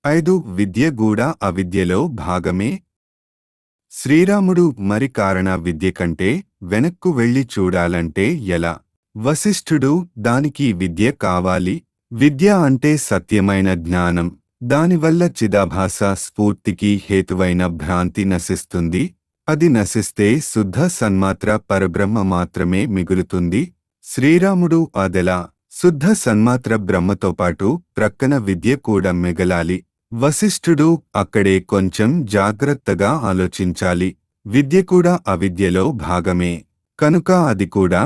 5 విద్య కూడా అవిద్యలో భాగమే. శ్రీరాముడు మరి కారణ విద్య కంటే వెనక్కు వెళ్ళి చూడాలంటే ఎలా? వశిష్ఠుడు దానికి విద్య కావాలి. విద్య అంటే సత్యమైన జ్ఞానం. దానివల్ల చిదాభాస స్ఫూర్తికి హేతువైన భ్రాంతి నశిస్తుంది. అది నశిస్తే శుద్ధ సన్మాత్ర పరబ్రహ్మ మాత్రమే మిగులుతుంది. శ్రీరాముడు అదెలా? శుద్ధ సన్మాత్ర బ్రహ్మతో పాటు ప్రక్కన విద్య కూడా మిగలాలి. వశిష్ఠుడు అక్కడే కొంచెం జాగ్రత్తగా ఆలోచించాలి. విద్య కూడా అవిద్యలో భాగమే కనుక అది కూడా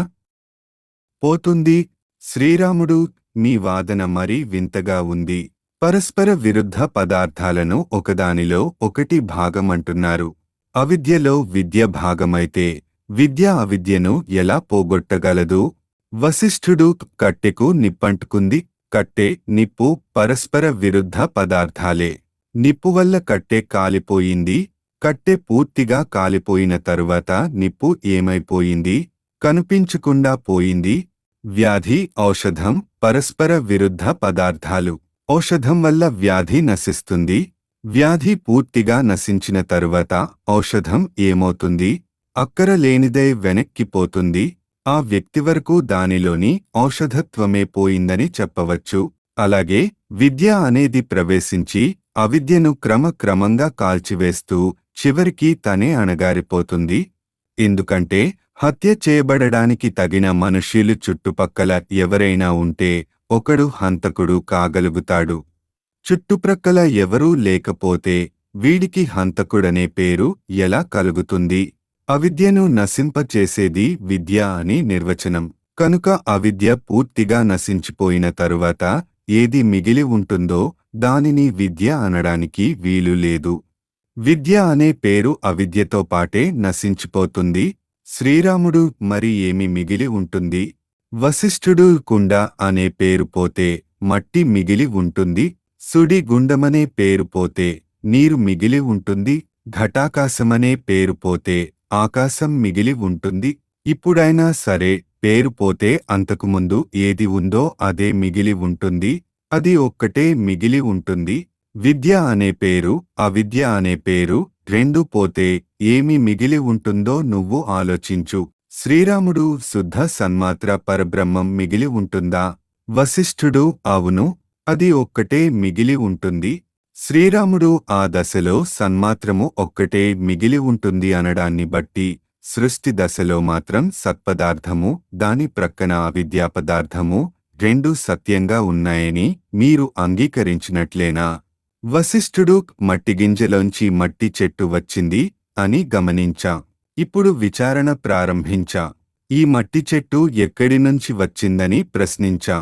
పోతుంది. శ్రీరాముడు మీ వాదన మరీ వింతగా ఉంది. పరస్పర విరుద్ధ పదార్థాలను ఒకదానిలో ఒకటి భాగమంటున్నారు. అవిద్యలో విద్య భాగమైతే విద్య అవిద్యను ఎలా పోగొట్టగలదు? వశిష్ఠుడు కట్టెకు నిప్పంటుకుంది. కట్టె, నిప్పు పరస్పర విరుద్ధ పదార్థాలే. నిప్పు వల్ల కట్టె కాలిపోయింది. కట్టె పూర్తిగా కాలిపోయిన తరువాత నిప్పు ఏమైపోయింది? కనిపించకుండా పోయింది. వ్యాధి, ఔషధం పరస్పర విరుద్ధ పదార్థాలు. ఔషధం వల్ల వ్యాధి నశిస్తుంది. వ్యాధి పూర్తిగా నశించిన తరువాత ఔషధం ఏమవుతుంది? అక్కరలేనిదై వెనక్కిపోతుంది. ఆ వ్యక్తి వరకు దానిలోని ఔషధత్వమే పోయిందని చెప్పవచ్చు. అలాగే విద్య అనేది ప్రవేశించి అవిద్యను క్రమక్రమంగా కాల్చివేస్తూ చివరికి తనే అణగారిపోతుంది. ఎందుకంటే హత్య చేయబడడానికి తగిన మనుష్యులు చుట్టుపక్కల ఎవరైనా ఉంటే ఒకడు హంతకుడు కాగలుగుతాడు. చుట్టుప్రక్కల ఎవరూ లేకపోతే వీడికి హంతకుడనే పేరు ఎలా కలుగుతుంది? అవిద్యను నశింపచేసేది విద్య అని నిర్వచనం. కనుక అవిద్య పూర్తిగా నశించిపోయిన తరువాత ఏది మిగిలి ఉంటుందో దానిని విద్య అనడానికి వీలు లేదు. విద్య అనే పేరు అవిద్యతో పాటే నశించిపోతుంది. శ్రీరాముడు మరి ఏమి మిగిలి ఉంటుంది? వశిష్ఠుడు కుండ అనే పేరు పోతే మట్టి మిగిలి ఉంటుంది. సుడి గుండమనే పేరు పోతే నీరు మిగిలి ఉంటుంది. ఘటాకాశమనే పేరు పోతే ఆకాశం మిగిలి ఉంటుంది. ఇప్పుడైనా సరే పేరు పోతే అంతకుముందు ఏది ఉందో అదే మిగిలి ఉంటుంది. అది ఒక్కటే మిగిలి ఉంటుంది. విద్య అనే పేరు, అవిద్య అనే పేరు రెండూ పోతే ఏమి మిగిలి ఉంటుందో నువ్వు ఆలోచించు. శ్రీరాముడు శుద్ధ సన్మాత్ర పరబ్రహ్మం మిగిలి ఉంటుందా? వశిష్ఠుడు అవును, అది ఒక్కటే మిగిలి ఉంటుంది. శ్రీరాముడు ఆ దశలో సన్మాత్రము ఒక్కటే మిగిలి ఉంటుంది అనడాన్ని బట్టి సృష్టి దశలో మాత్రం సత్పదార్థము, దాని ప్రక్కన అవిద్యా పదార్థము రెండూ సత్యంగా ఉన్నాయని మీరు అంగీకరించినట్లేనా? వశిష్ఠుడు మట్టిగింజలోంచి మట్టి చెట్టు వచ్చింది అని గమనించా. ఇప్పుడు విచారణ ప్రారంభించా. ఈ మట్టి చెట్టు ఎక్కడి నుంచి వచ్చిందని ప్రశ్నించా.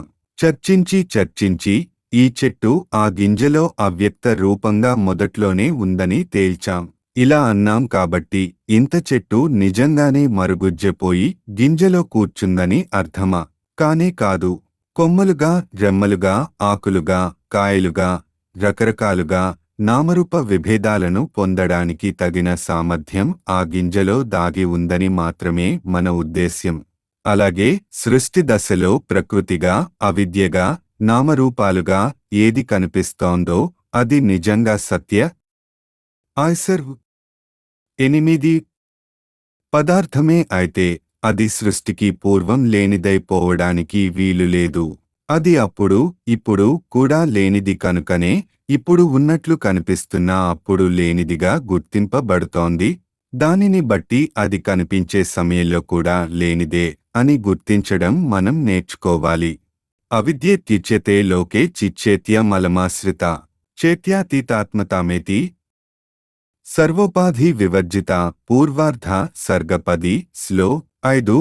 చర్చించి ఈ చెట్టు ఆ గింజలో అవ్యక్త రూపంగా మొదట్లోనే ఉందని తేల్చాం. ఇలా అన్నాం కాబట్టి ఇంత చెట్టు నిజంగానే మరుగుజ్జపోయి గింజలో కూర్చుందని అర్థమా? కానే కాదు. కొమ్మలుగా, రెమ్మలుగా, ఆకులుగా, కాయలుగా, రకరకాలుగా నామరూప విభేదాలను పొందడానికి తగిన సామర్థ్యం ఆ గింజలో దాగి ఉందని మాత్రమే మన ఉద్దేశ్యం. అలాగే సృష్టి దశలో ప్రకృతిగా, అవిద్యగా, నామరూపాలుగా ఏది కనిపిస్తోందో అది నిజంగా సత్య ఆయ్సర్ 8 పదార్థమే అయితే అది సృష్టికి పూర్వం లేనిదైపోవడానికి వీలులేదు. అది అప్పుడు, ఇప్పుడు కూడా లేనిది కనుకనే ఇప్పుడు ఉన్నట్లు కనిపిస్తున్నా అప్పుడు లేనిదిగా గుర్తింపబడుతోంది. దానిని బట్టి అది కనిపించే సమయంలో కూడా లేనిదే అని గుర్తించడం మనం నేర్చుకోవాలి. అవిద్యేత్యుచ్యతే లోకే చిచ్చేత్యమలమాశ్రిత చేత్యాతీతాత్మతామేతి సర్వోపాధి వివర్జిత పూర్వార్ధ సర్గపది స్లో 5.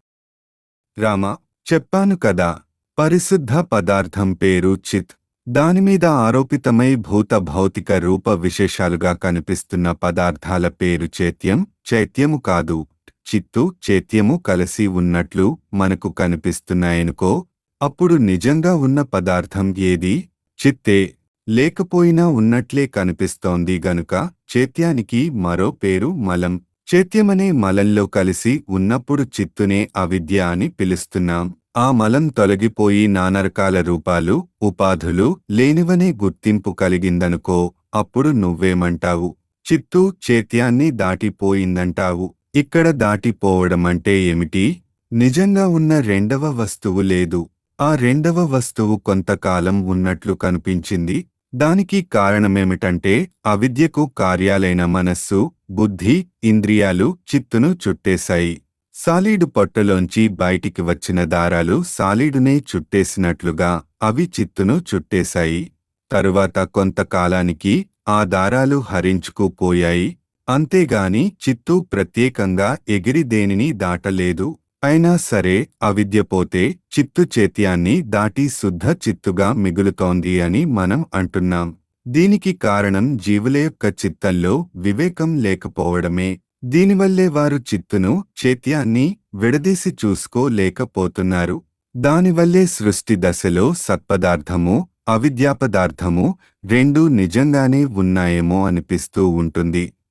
రామ, చెప్పాను కదా, పరిశుద్ధ పదార్థం పేరు చిత్. దానిమీద ఆరోపితమై భూత భౌతిక రూప విశేషాలుగా కనిపిస్తున్న పదార్థాల పేరు చైత్యం. చైత్యము కాదు, చిత్తు చైత్యము కలిసి ఉన్నట్లు మనకు కనిపిస్తున్నాయనుకో. అప్పుడు నిజంగా ఉన్న పదార్థం ఏది? చిత్తే. లేకపోయినా ఉన్నట్లే కనిపిస్తోంది గనుక చైత్యానికి మరో పేరు మలం. చైత్యమనే మలంలో కలిసి ఉన్నప్పుడు చిత్తునే అవిద్య అని పిలుస్తున్నాం. ఆ మలం తొలగిపోయి నానరకాల రూపాలు ఉపాధులు లేనివనే గుర్తింపు కలిగిందనుకో, అప్పుడు నువ్వేమంటావు? చిత్తు చైత్యాన్ని దాటిపోయిందంటావు. ఇక్కడ దాటిపోవడమంటే ఏమిటి? నిజంగా ఉన్న రెండవ వస్తువు లేదు. ఆ రెండవ వస్తువు కొంతకాలం ఉన్నట్లు కనిపించింది. దానికి కారణమేమిటంటే అవిద్యకు కార్యాలైన మనస్సు, బుద్ధి, ఇంద్రియాలు చిత్తును చుట్టేశాయి. సాలీడు పొట్టలోంచి బయటికి వచ్చిన దారాలు సాలీడునే చుట్టేసినట్లుగా అవి చిత్తును చుట్టేశాయి. తరువాత కొంతకాలానికి ఆ దారాలు హరించుకుపోయాయి. అంతేగాని చిత్తు ప్రత్యేకంగా ఎగిరి దేనిని దాటలేదు. అయినా సరే అవిద్య పోతే చిత్తు చైత్యాన్ని దాటి శుద్ధ చిత్తుగా మిగులుతోంది అని మనం అంటున్నాం. దీనికి కారణం జీవుల యొక్క చిత్తంలో వివేకం లేకపోవడమే. దీనివల్లే వారు చిత్తును చైత్యాన్ని విడదీసి చూసుకోలేకపోతున్నారు. దానివల్లే సృష్టి దశలో సత్పదార్థము అవిద్యాపదార్థము రెండూ నిజంగానే ఉన్నాయేమో అనిపిస్తూ ఉంటుంది.